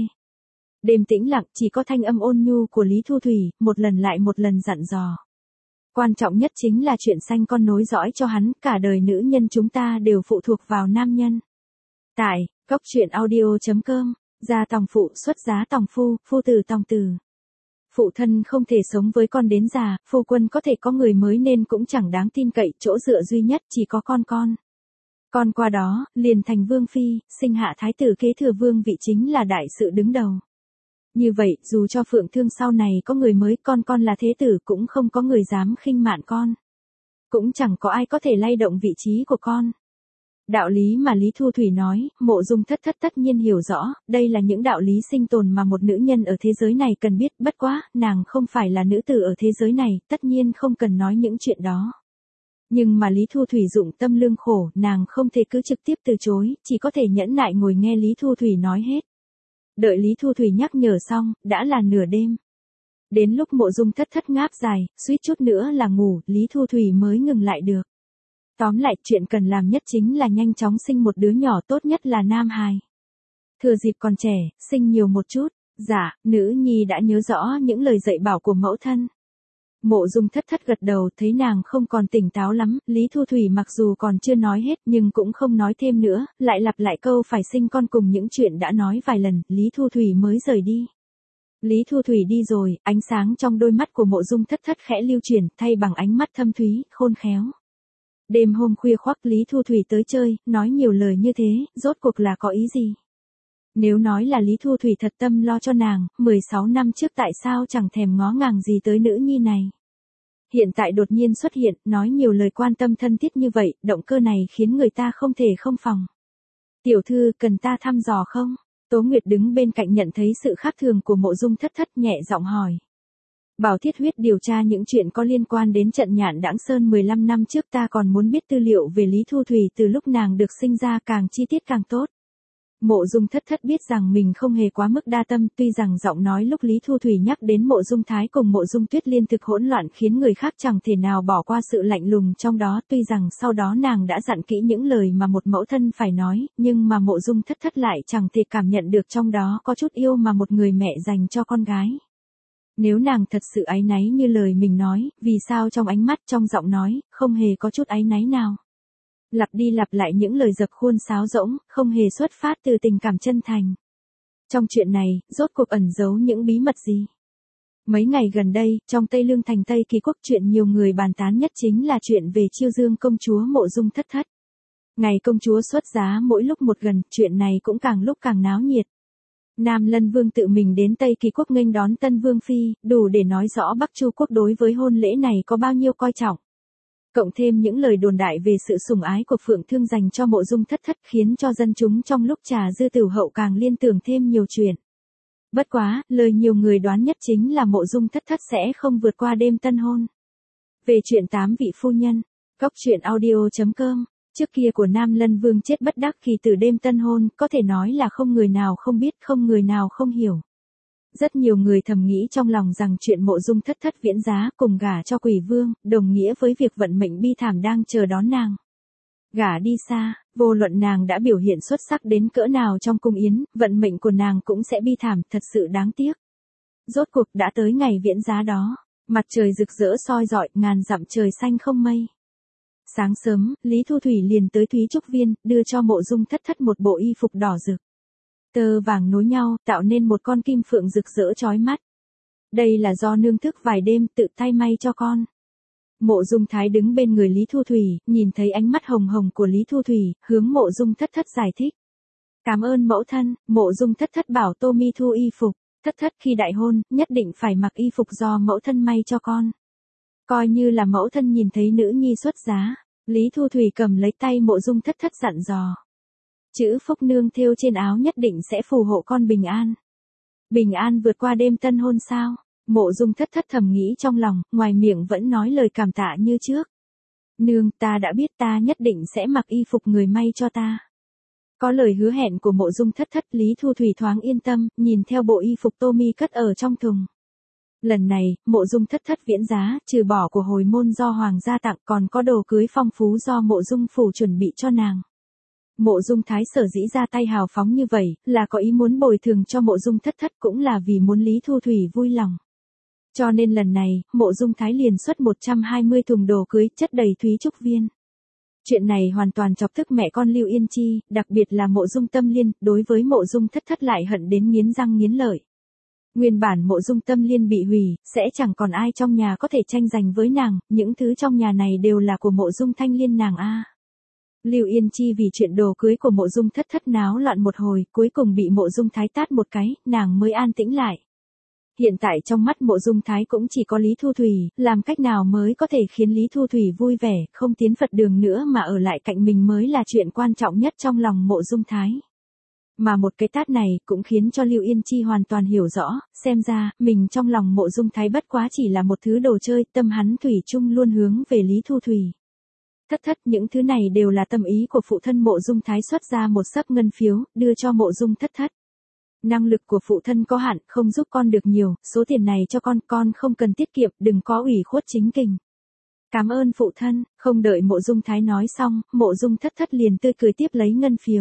Đêm tĩnh lặng, chỉ có thanh âm ôn nhu của Lý Thu Thủy, một lần lại một lần dặn dò. Quan trọng nhất chính là chuyện sanh con nối dõi cho hắn, cả đời nữ nhân chúng ta đều phụ thuộc vào nam nhân. Tại, góc truyện audio.com, gia tòng phụ xuất giá tòng phu, phu tử tòng tử. Phụ thân không thể sống với con đến già, phu quân có thể có người mới nên cũng chẳng đáng tin cậy, chỗ dựa duy nhất chỉ có con con. Con qua đó, liền thành vương phi, sinh hạ thái tử kế thừa vương vị chính là đại sự đứng đầu. Như vậy, dù cho Phượng Thương sau này có người mới, con con là thế tử cũng không có người dám khinh mạn con. Cũng chẳng có ai có thể lay động vị trí của con. Đạo lý mà Lý Thu Thủy nói, Mộ Dung Thất Thất tất nhiên hiểu rõ, đây là những đạo lý sinh tồn mà một nữ nhân ở thế giới này cần biết, bất quá, nàng không phải là nữ tử ở thế giới này, tất nhiên không cần nói những chuyện đó. Nhưng mà Lý Thu Thủy dụng tâm lương khổ, nàng không thể cứ trực tiếp từ chối, chỉ có thể nhẫn nại ngồi nghe Lý Thu Thủy nói hết. Đợi Lý Thu Thủy nhắc nhở xong, đã là nửa đêm. Đến lúc Mộ Dung Thất Thất ngáp dài, suýt chút nữa là ngủ, Lý Thu Thủy mới ngừng lại được. Tóm lại, chuyện cần làm nhất chính là nhanh chóng sinh một đứa nhỏ, tốt nhất là nam hài. Thừa dịp còn trẻ, sinh nhiều một chút. Dạ, nữ nhi đã nhớ rõ những lời dạy bảo của mẫu thân. Mộ Dung Thất Thất gật đầu, thấy nàng không còn tỉnh táo lắm, Lý Thu Thủy mặc dù còn chưa nói hết nhưng cũng không nói thêm nữa, lại lặp lại câu phải sinh con cùng những chuyện đã nói vài lần, Lý Thu Thủy mới rời đi. Lý Thu Thủy đi rồi, ánh sáng trong đôi mắt của Mộ Dung Thất Thất khẽ lưu chuyển, thay bằng ánh mắt thâm thúy, khôn khéo. Đêm hôm khuya khoắt Lý Thu Thủy tới chơi, nói nhiều lời như thế, rốt cuộc là có ý gì? Nếu nói là Lý Thu Thủy thật tâm lo cho nàng, mười sáu năm trước tại sao chẳng thèm ngó ngàng gì tới nữ nhi này? Hiện tại đột nhiên xuất hiện, nói nhiều lời quan tâm thân thiết như vậy, động cơ này khiến người ta không thể không phòng. Tiểu thư, cần ta thăm dò không? Tố Nguyệt đứng bên cạnh nhận thấy sự khác thường của Mộ Dung Thất Thất, nhẹ giọng hỏi. Bảo Thiết Huyết điều tra những chuyện có liên quan đến trận Nhạn Đãng Sơn mười lăm năm trước, ta còn muốn biết tư liệu về Lý Thu Thủy từ lúc nàng được sinh ra, càng chi tiết càng tốt. Mộ Dung Thất Thất biết rằng mình không hề quá mức đa tâm, tuy rằng giọng nói lúc Lý Thu Thủy nhắc đến Mộ Dung Thái cùng Mộ Dung Tuyết liên thực hỗn loạn khiến người khác chẳng thể nào bỏ qua sự lạnh lùng trong đó, tuy rằng sau đó nàng đã dặn kỹ những lời mà một mẫu thân phải nói, nhưng mà Mộ Dung Thất Thất lại chẳng thể cảm nhận được trong đó có chút yêu mà một người mẹ dành cho con gái. Nếu nàng thật sự áy náy như lời mình nói, vì sao trong ánh mắt, trong giọng nói, không hề có chút áy náy nào? Lặp đi lặp lại những lời dập khuôn sáo rỗng, không hề xuất phát từ tình cảm chân thành. Trong chuyện này, rốt cuộc ẩn giấu những bí mật gì? Mấy ngày gần đây, trong Tây Lương thành Tây Kỳ Quốc, chuyện nhiều người bàn tán nhất chính là chuyện về Chiêu Dương công chúa Mộ Dung Thất Thất. Ngày công chúa xuất giá mỗi lúc một gần, chuyện này cũng càng lúc càng náo nhiệt. Nam Lân Vương tự mình đến Tây Kỳ Quốc nghênh đón tân vương phi, đủ để nói rõ Bắc Chu Quốc đối với hôn lễ này có bao nhiêu coi trọng. Cộng thêm những lời đồn đại về sự sủng ái của Phượng Thương dành cho Mộ Dung Thất Thất khiến cho dân chúng trong lúc trà dư tửu hậu càng liên tưởng thêm nhiều chuyện. Bất quá, lời nhiều người đoán nhất chính là Mộ Dung Thất Thất sẽ không vượt qua đêm tân hôn. Về chuyện tám vị phu nhân, góc truyện audio.com. Trước kia của Nam Lân Vương chết bất đắc kỳ từ đêm tân hôn, có thể nói là không người nào không biết, không người nào không hiểu. Rất nhiều người thầm nghĩ trong lòng rằng chuyện Mộ Dung Thất Thất viễn giá cùng gả cho Quỷ Vương, đồng nghĩa với việc vận mệnh bi thảm đang chờ đón nàng. Gả đi xa, vô luận nàng đã biểu hiện xuất sắc đến cỡ nào trong cung yến, vận mệnh của nàng cũng sẽ bi thảm, thật sự đáng tiếc. Rốt cuộc đã tới ngày viễn giá đó, mặt trời rực rỡ soi rọi, ngàn dặm trời xanh không mây. Sáng sớm, Lý Thu Thủy liền tới Thúy Trúc Viên, đưa cho Mộ Dung Thất Thất một bộ y phục đỏ rực. Tơ vàng nối nhau, tạo nên một con kim phượng rực rỡ chói mắt. Đây là do nương thức vài đêm tự tay may cho con. Mộ Dung Thái đứng bên người Lý Thu Thủy, nhìn thấy ánh mắt hồng hồng của Lý Thu Thủy, hướng Mộ Dung Thất Thất giải thích. Cảm ơn mẫu thân, Mộ Dung Thất Thất bảo Tô Mi thu y phục, Thất Thất khi đại hôn, nhất định phải mặc y phục do mẫu thân may cho con. Coi như là mẫu thân nhìn thấy nữ nhi xuất giá, Lý Thu Thủy cầm lấy tay Mộ Dung Thất Thất dặn dò. Chữ Phúc Nương thêu trên áo nhất định sẽ phù hộ con bình an. Bình an vượt qua đêm tân hôn sao? Mộ Dung Thất Thất thầm nghĩ trong lòng, ngoài miệng vẫn nói lời cảm tạ như trước. Nương, ta đã biết, ta nhất định sẽ mặc y phục người may cho ta. Có lời hứa hẹn của Mộ Dung Thất Thất, Lý Thu Thủy thoáng yên tâm, nhìn theo bộ y phục Tô Mi cất ở trong thùng. Lần này, Mộ Dung Thất Thất viễn giá, trừ bỏ của hồi môn do hoàng gia tặng, còn có đồ cưới phong phú do Mộ Dung phủ chuẩn bị cho nàng. Mộ Dung Thái sở dĩ ra tay hào phóng như vậy, là có ý muốn bồi thường cho Mộ Dung Thất Thất, cũng là vì muốn Lý Thu Thủy vui lòng. Cho nên lần này, Mộ Dung Thái liền xuất một trăm hai mươi thùng đồ cưới chất đầy Thúy Trúc Viên. Chuyện này hoàn toàn chọc tức mẹ con Lưu Yên Chi, đặc biệt là Mộ Dung Tâm Liên, đối với Mộ Dung Thất Thất lại hận đến nghiến răng nghiến lợi. Nguyên bản Mộ Dung Tâm Liên bị hủy, sẽ chẳng còn ai trong nhà có thể tranh giành với nàng, những thứ trong nhà này đều là của Mộ Dung Thanh Liên nàng a. Lưu Yên Chi vì chuyện đồ cưới của Mộ Dung Thất Thất náo loạn một hồi, cuối cùng bị Mộ Dung Thái tát một cái, nàng mới an tĩnh lại. Hiện tại trong mắt Mộ Dung Thái cũng chỉ có Lý Thu Thủy, làm cách nào mới có thể khiến Lý Thu Thủy vui vẻ, không tiến Phật đường nữa mà ở lại cạnh mình mới là chuyện quan trọng nhất trong lòng Mộ Dung Thái. Mà một cái tát này cũng khiến cho Lưu Yên Chi hoàn toàn hiểu rõ, xem ra, mình trong lòng Mộ Dung Thái bất quá chỉ là một thứ đồ chơi, tâm hắn thủy chung luôn hướng về Lý Thu Thủy. Thất Thất, những thứ này đều là tâm ý của phụ thân Mộ Dung Thái xuất ra một xấp ngân phiếu, đưa cho Mộ Dung Thất Thất. Năng lực của phụ thân có hạn, không giúp con được nhiều, số tiền này cho con, con không cần tiết kiệm, đừng có ủy khuất chính kình. Cảm ơn phụ thân, không đợi Mộ Dung Thái nói xong, Mộ Dung Thất Thất liền tươi cười tiếp lấy ngân phiếu.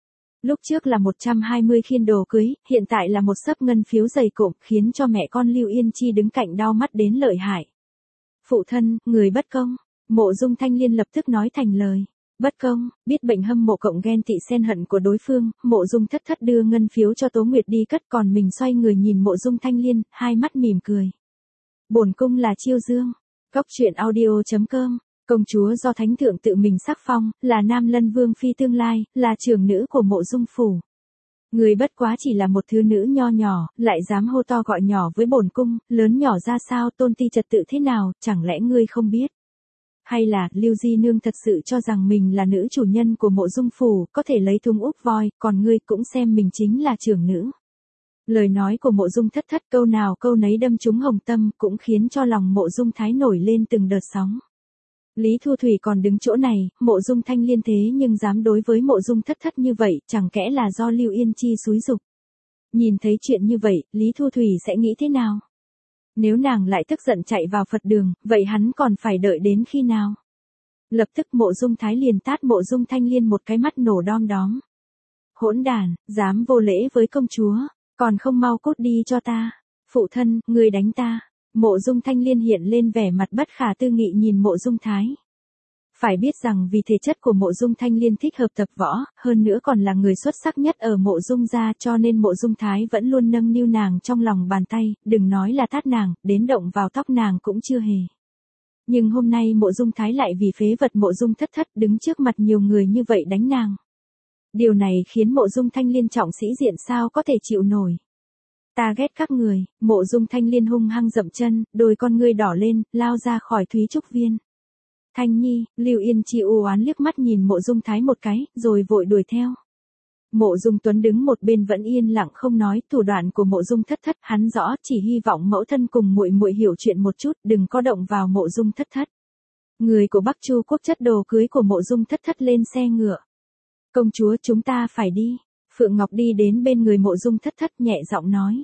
Lúc trước là một trăm hai mươi khiên đồ cưới, hiện tại là một xấp ngân phiếu dày cộm, khiến cho mẹ con Lưu Yên Chi đứng cạnh đau mắt đến lợi hại. Phụ thân, người bất công. Mộ Dung Thanh Liên lập tức nói thành lời. Bất công, biết bệnh hâm mộ cộng ghen tị xen hận của đối phương, Mộ Dung Thất Thất đưa ngân phiếu cho Tố Nguyệt đi cất, còn mình xoay người nhìn Mộ Dung Thanh Liên, hai mắt mỉm cười. Bổn cung là Chiêu Dương. Góc truyện audio chấm com. Công chúa do thánh thượng tự mình sắc phong, là Nam Lân Vương phi tương lai, là trưởng nữ của Mộ Dung phủ. Người bất quá chỉ là một thứ nữ nho nhỏ, lại dám hô to gọi nhỏ với bổn cung, lớn nhỏ ra sao, tôn ti trật tự thế nào, chẳng lẽ ngươi không biết? Hay là, Lưu Di Nương thật sự cho rằng mình là nữ chủ nhân của Mộ Dung phủ, có thể lấy thúng úp voi, còn ngươi cũng xem mình chính là trưởng nữ. Lời nói của Mộ Dung Thất Thất câu nào câu nấy đâm trúng hồng tâm, cũng khiến cho lòng Mộ Dung Thái nổi lên từng đợt sóng. Lý Thu Thủy còn đứng chỗ này, Mộ Dung Thanh Liên thế nhưng dám đối với Mộ Dung Thất Thất như vậy, chẳng kẽ là do Lưu Yên Chi xúi giục. Nhìn thấy chuyện như vậy, Lý Thu Thủy sẽ nghĩ thế nào? Nếu nàng lại tức giận chạy vào Phật đường, vậy hắn còn phải đợi đến khi nào? Lập tức Mộ Dung Thái liền tát Mộ Dung Thanh Liên một cái mắt nổ đom đóm. Hỗn đản, dám vô lễ với công chúa, còn không mau cút đi cho ta. Phụ thân, ngươi đánh ta. Mộ Dung Thanh Liên hiện lên vẻ mặt bất khả tư nghị nhìn Mộ Dung Thái. Phải biết rằng vì thể chất của Mộ Dung Thanh Liên thích hợp tập võ, hơn nữa còn là người xuất sắc nhất ở Mộ Dung gia, cho nên Mộ Dung Thái vẫn luôn nâng niu nàng trong lòng bàn tay, đừng nói là tát nàng, đến động vào tóc nàng cũng chưa hề. Nhưng hôm nay Mộ Dung Thái lại vì phế vật Mộ Dung Thất Thất đứng trước mặt nhiều người như vậy đánh nàng. Điều này khiến Mộ Dung Thanh Liên trọng sĩ diện sao có thể chịu nổi. Ta ghét các người, Mộ Dung Thanh Liên hung hăng dậm chân, đôi con ngươi đỏ lên, lao ra khỏi Thúy Trúc Viên. Thanh Nhi, Lưu Yên Chi u oán liếc mắt nhìn Mộ Dung Thái một cái, rồi vội đuổi theo. Mộ Dung Tuấn đứng một bên vẫn yên lặng không nói, thủ đoạn của Mộ Dung Thất Thất, hắn rõ, chỉ hy vọng mẫu thân cùng muội muội hiểu chuyện một chút, đừng có động vào Mộ Dung Thất Thất. Người của Bắc Chu quốc chất đồ cưới của Mộ Dung Thất Thất lên xe ngựa. Công chúa, chúng ta phải đi. Phượng Ngọc đi đến bên người Mộ Dung Thất Thất nhẹ giọng nói.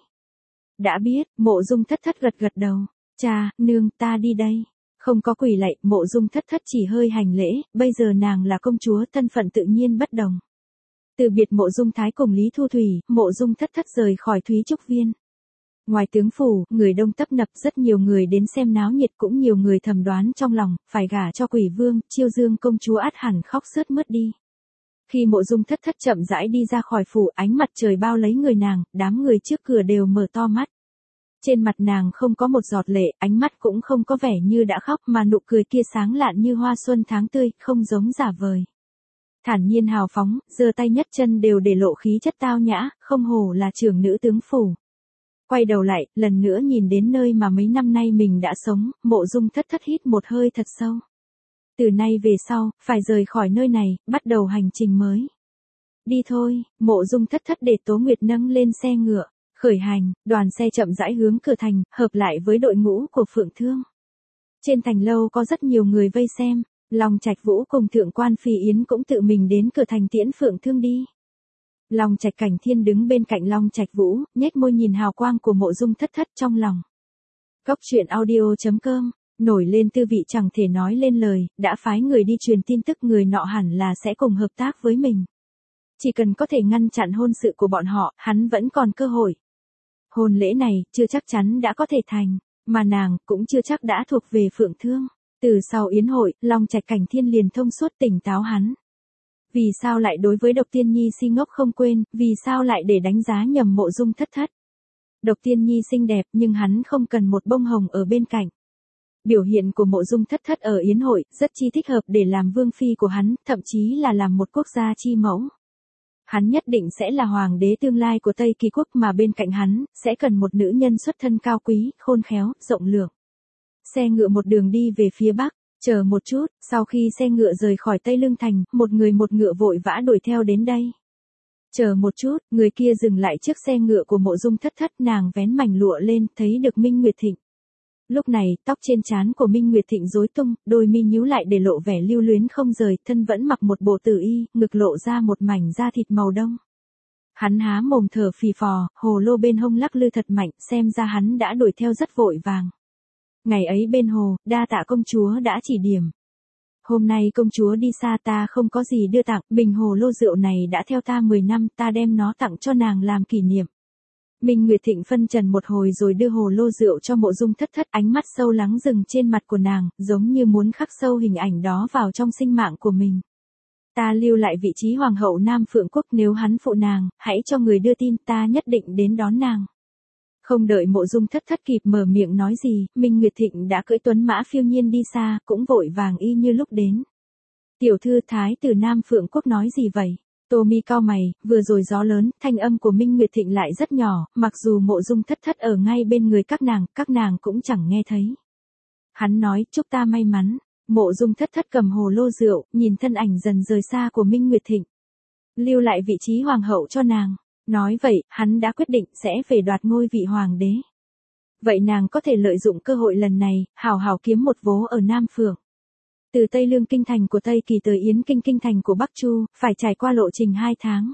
Đã biết, Mộ Dung Thất Thất gật gật đầu. Cha, nương, ta đi đây. Không có quỳ lạy, Mộ Dung Thất Thất chỉ hơi hành lễ, bây giờ nàng là công chúa, thân phận tự nhiên bất đồng. Từ biệt Mộ Dung Thái cùng Lý Thu Thủy, Mộ Dung Thất Thất rời khỏi Thúy Trúc Viên. Ngoài tướng phủ, người đông tấp nập, rất nhiều người đến xem náo nhiệt, cũng nhiều người thầm đoán trong lòng, phải gả cho Quỷ Vương, Chiêu Dương công chúa ắt hẳn khóc sướt mướt đi. Khi Mộ Dung Thất Thất chậm rãi đi ra khỏi phủ, ánh mặt trời bao lấy người nàng, đám người trước cửa đều mở to mắt. Trên mặt nàng không có một giọt lệ, ánh mắt cũng không có vẻ như đã khóc, mà nụ cười kia sáng lạn như hoa xuân tháng tươi, không giống giả vời. Thản nhiên hào phóng, giơ tay nhất chân đều để lộ khí chất tao nhã, không hổ là trưởng nữ tướng phủ. Quay đầu lại, lần nữa nhìn đến nơi mà mấy năm nay mình đã sống, Mộ Dung Thất Thất hít một hơi thật sâu. Từ nay về sau, phải rời khỏi nơi này, bắt đầu hành trình mới. Đi thôi, Mộ Dung Thất Thất để Tố Nguyệt nâng lên xe ngựa. Khởi hành, đoàn xe chậm rãi hướng cửa thành, hợp lại với đội ngũ của Phượng Thương. Trên thành lâu có rất nhiều người vây xem, Long Trạch Vũ cùng Thượng quan Phi Yến cũng tự mình đến cửa thành tiễn Phượng Thương đi. Long Trạch Cảnh Thiên đứng bên cạnh Long Trạch Vũ, nhếch môi nhìn hào quang của Mộ Dung Thất Thất trong lòng. Góc truyện audio chấm com, nổi lên tư vị chẳng thể nói lên lời, đã phái người đi truyền tin tức người nọ hẳn là sẽ cùng hợp tác với mình. Chỉ cần có thể ngăn chặn hôn sự của bọn họ, hắn vẫn còn cơ hội. Hôn lễ này, chưa chắc chắn đã có thể thành, mà nàng, cũng chưa chắc đã thuộc về Phượng Thương. Từ sau yến hội, Long Trạch Cảnh Thiên liền thông suốt tỉnh táo hắn. Vì sao lại đối với Độc Tiên Nhi si ngốc không quên, vì sao lại để đánh giá nhầm Mộ Dung Thất Thất. Độc Tiên Nhi xinh đẹp nhưng hắn không cần một bông hồng ở bên cạnh. Biểu hiện của Mộ Dung Thất Thất ở yến hội rất chi thích hợp để làm vương phi của hắn, thậm chí là làm một quốc gia chi mẫu. Hắn nhất định sẽ là hoàng đế tương lai của Tây Kỳ quốc mà bên cạnh hắn, sẽ cần một nữ nhân xuất thân cao quý, khôn khéo, rộng lượng. Xe ngựa một đường đi về phía bắc, chờ một chút, sau khi xe ngựa rời khỏi Tây Lương Thành, một người một ngựa vội vã đuổi theo đến đây. Chờ một chút, người kia dừng lại trước xe ngựa của Mộ Dung Thất Thất, nàng vén mảnh lụa lên, thấy được Minh Nguyệt Thịnh. Lúc này, tóc trên trán của Minh Nguyệt Thịnh rối tung, đôi mi nhíu lại để lộ vẻ lưu luyến không rời, thân vẫn mặc một bộ tử y, ngực lộ ra một mảnh da thịt màu đông. Hắn há mồm thở phì phò, hồ lô bên hông lắc lư thật mạnh, xem ra hắn đã đuổi theo rất vội vàng. Ngày ấy bên hồ, đa tạ công chúa đã chỉ điểm. Hôm nay công chúa đi xa ta không có gì đưa tặng, bình hồ lô rượu này đã theo ta mười năm, ta đem nó tặng cho nàng làm kỷ niệm. Minh Nguyệt Thịnh phân trần một hồi rồi đưa hồ lô rượu cho Mộ Dung Thất Thất, ánh mắt sâu lắng dừng trên mặt của nàng, giống như muốn khắc sâu hình ảnh đó vào trong sinh mạng của mình. Ta lưu lại vị trí hoàng hậu Nam Phượng Quốc, nếu hắn phụ nàng, hãy cho người đưa tin, ta nhất định đến đón nàng. Không đợi Mộ Dung Thất Thất kịp mở miệng nói gì, Minh Nguyệt Thịnh đã cưỡi tuấn mã phiêu nhiên đi xa, cũng vội vàng y như lúc đến. Tiểu thư thái tử Nam Phượng Quốc nói gì vậy? Tô Mi cau mày, vừa rồi gió lớn, thanh âm của Minh Nguyệt Thịnh lại rất nhỏ, mặc dù Mộ Dung Thất Thất ở ngay bên người các nàng, các nàng cũng chẳng nghe thấy. Hắn nói, chúc ta may mắn. Mộ Dung Thất Thất cầm hồ lô rượu, nhìn thân ảnh dần rời xa của Minh Nguyệt Thịnh. Lưu lại vị trí hoàng hậu cho nàng. Nói vậy, hắn đã quyết định sẽ về đoạt ngôi vị hoàng đế. Vậy nàng có thể lợi dụng cơ hội lần này, hào hào kiếm một vố ở Nam Phượng. Từ Tây Lương kinh thành của Tây Kỳ tới Yến Kinh kinh thành của Bắc Chu, phải trải qua lộ trình hai tháng.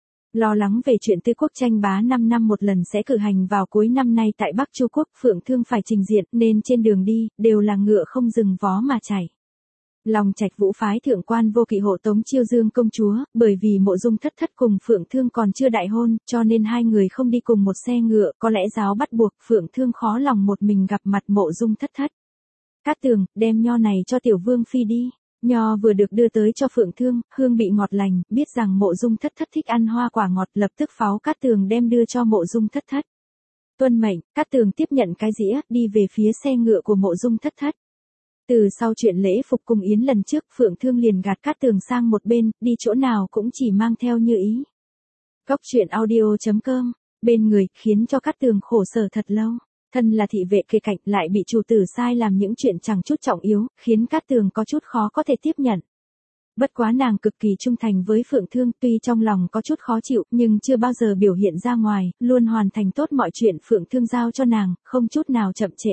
Lo lắng về chuyện Tư Quốc tranh bá năm năm một lần sẽ cử hành vào cuối năm nay tại Bắc Chu Quốc, Phượng Thương phải trình diện, nên trên đường đi, đều là ngựa không dừng vó mà chạy. Long Trạch Vũ phái thượng quan Vô Kỵ hộ tống Chiêu Dương công chúa, bởi vì Mộ Dung Thất Thất cùng Phượng Thương còn chưa đại hôn, cho nên hai người không đi cùng một xe ngựa, có lẽ giáo bắt buộc Phượng Thương khó lòng một mình gặp mặt Mộ Dung Thất Thất. Cát Tường, đem nho này cho tiểu vương phi đi. Nho vừa được đưa tới cho Phượng Thương, hương bị ngọt lành, biết rằng Mộ Dung Thất Thất thích ăn hoa quả ngọt, lập tức pháo Cát Tường đem đưa cho Mộ Dung Thất Thất. Tuân mệnh, Cát Tường tiếp nhận cái dĩa, đi về phía xe ngựa của Mộ Dung Thất Thất. Từ sau chuyện lễ phục cùng yến lần trước, Phượng Thương liền gạt Cát Tường sang một bên, đi chỗ nào cũng chỉ mang theo như ý. Góc truyện audio chấm com, bên người, khiến cho Cát Tường khổ sở thật lâu. Thân là thị vệ kề cạnh lại bị chủ tử sai làm những chuyện chẳng chút trọng yếu, khiến Cát Tường có chút khó có thể tiếp nhận. Bất quá nàng cực kỳ trung thành với Phượng Thương, tuy trong lòng có chút khó chịu, nhưng chưa bao giờ biểu hiện ra ngoài, luôn hoàn thành tốt mọi chuyện Phượng Thương giao cho nàng, không chút nào chậm trễ.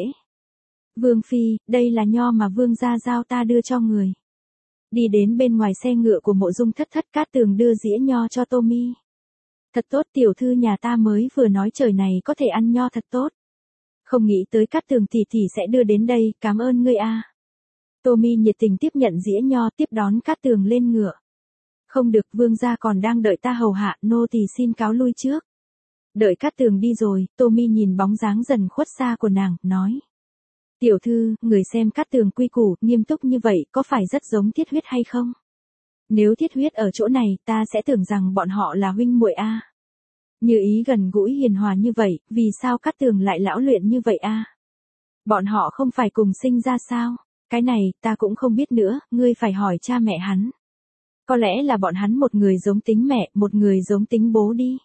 Vương phi, đây là nho mà vương gia giao ta đưa cho người. Đi đến bên ngoài xe ngựa của Mộ Dung Thất Thất, Cát Tường đưa dĩa nho cho Tô Mi. Thật tốt, tiểu thư nhà ta mới vừa nói trời này có thể ăn nho thật tốt. Không nghĩ tới Cát Tường tỷ tỷ sẽ đưa đến đây, cảm ơn ngươi a. Tô Mi nhiệt tình tiếp nhận dĩa nho, tiếp đón Cát Tường lên ngựa. Không được, vương gia còn đang đợi ta hầu hạ, nô tỳ xin cáo lui trước. Đợi Cát Tường đi rồi, Tô Mi nhìn bóng dáng dần khuất xa của nàng, nói. Tiểu thư, người xem Cát Tường quy củ, nghiêm túc như vậy, có phải rất giống Thiết Huyết hay không? Nếu Thiết Huyết ở chỗ này, ta sẽ tưởng rằng bọn họ là huynh muội a. Như ý gần gũi hiền hòa như vậy, vì sao Cát Tường lại lão luyện như vậy a? Bọn họ không phải cùng sinh ra sao? Cái này, ta cũng không biết nữa, ngươi phải hỏi cha mẹ hắn. Có lẽ là bọn hắn một người giống tính mẹ, một người giống tính bố đi.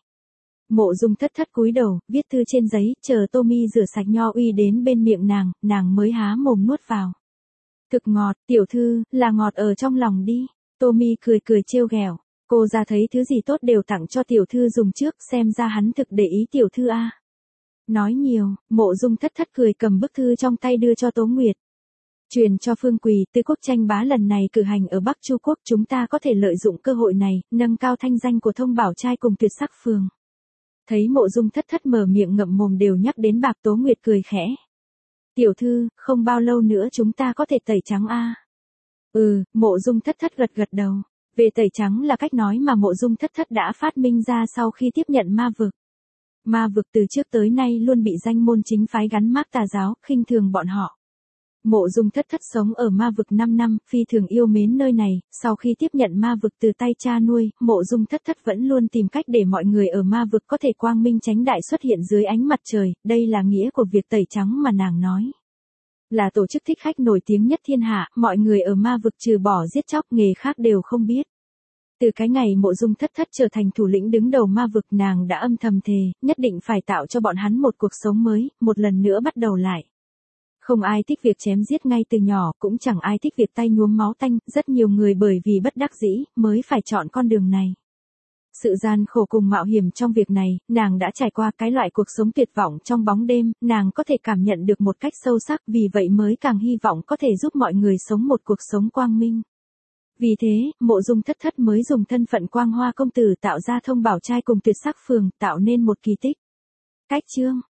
Mộ Dung Thất Thất cúi đầu, viết thư trên giấy, chờ Tô Mi rửa sạch nho uy đến bên miệng nàng, nàng mới há mồm nuốt vào. Thực ngọt, tiểu thư, là ngọt ở trong lòng đi. Tô Mi cười cười trêu ghẹo, cô ra thấy thứ gì tốt đều tặng cho tiểu thư dùng trước, xem ra hắn thực để ý tiểu thư a. Nói nhiều, Mộ Dung Thất Thất cười cầm bức thư trong tay đưa cho Tố Nguyệt. Truyền cho Phương Quỳ, Tư Quốc tranh bá lần này cử hành ở Bắc Chu Quốc, chúng ta có thể lợi dụng cơ hội này, nâng cao thanh danh của Thông Bảo trai cùng Tuyệt Sắc phường. Thấy Mộ Dung Thất Thất mở miệng ngậm mồm đều nhắc đến bạc, Tố Nguyệt cười khẽ. Tiểu thư, không bao lâu nữa chúng ta có thể tẩy trắng a. Ừ, Mộ Dung Thất Thất gật gật đầu. Về tẩy trắng là cách nói mà Mộ Dung Thất Thất đã phát minh ra sau khi tiếp nhận ma vực. Ma vực từ trước tới nay luôn bị danh môn chính phái gắn mác tà giáo, khinh thường bọn họ. Mộ Dung Thất Thất sống ở ma vực năm năm, phi thường yêu mến nơi này, sau khi tiếp nhận ma vực từ tay cha nuôi, Mộ Dung Thất Thất vẫn luôn tìm cách để mọi người ở ma vực có thể quang minh chánh đại xuất hiện dưới ánh mặt trời, đây là nghĩa của việc tẩy trắng mà nàng nói. Là tổ chức thích khách nổi tiếng nhất thiên hạ, mọi người ở ma vực trừ bỏ giết chóc nghề khác đều không biết. Từ cái ngày Mộ Dung Thất Thất trở thành thủ lĩnh đứng đầu ma vực, nàng đã âm thầm thề, nhất định phải tạo cho bọn hắn một cuộc sống mới, một lần nữa bắt đầu lại. Không ai thích việc chém giết ngay từ nhỏ, cũng chẳng ai thích việc tay nhuốm máu tanh, rất nhiều người bởi vì bất đắc dĩ, mới phải chọn con đường này. Sự gian khổ cùng mạo hiểm trong việc này, nàng đã trải qua cái loại cuộc sống tuyệt vọng trong bóng đêm, nàng có thể cảm nhận được một cách sâu sắc, vì vậy mới càng hy vọng có thể giúp mọi người sống một cuộc sống quang minh. Vì thế, Mộ Dung Thất Thất mới dùng thân phận Quang Hoa công tử tạo ra Thông Bảo trai cùng Tuyệt Sắc phường, tạo nên một kỳ tích. Cách chương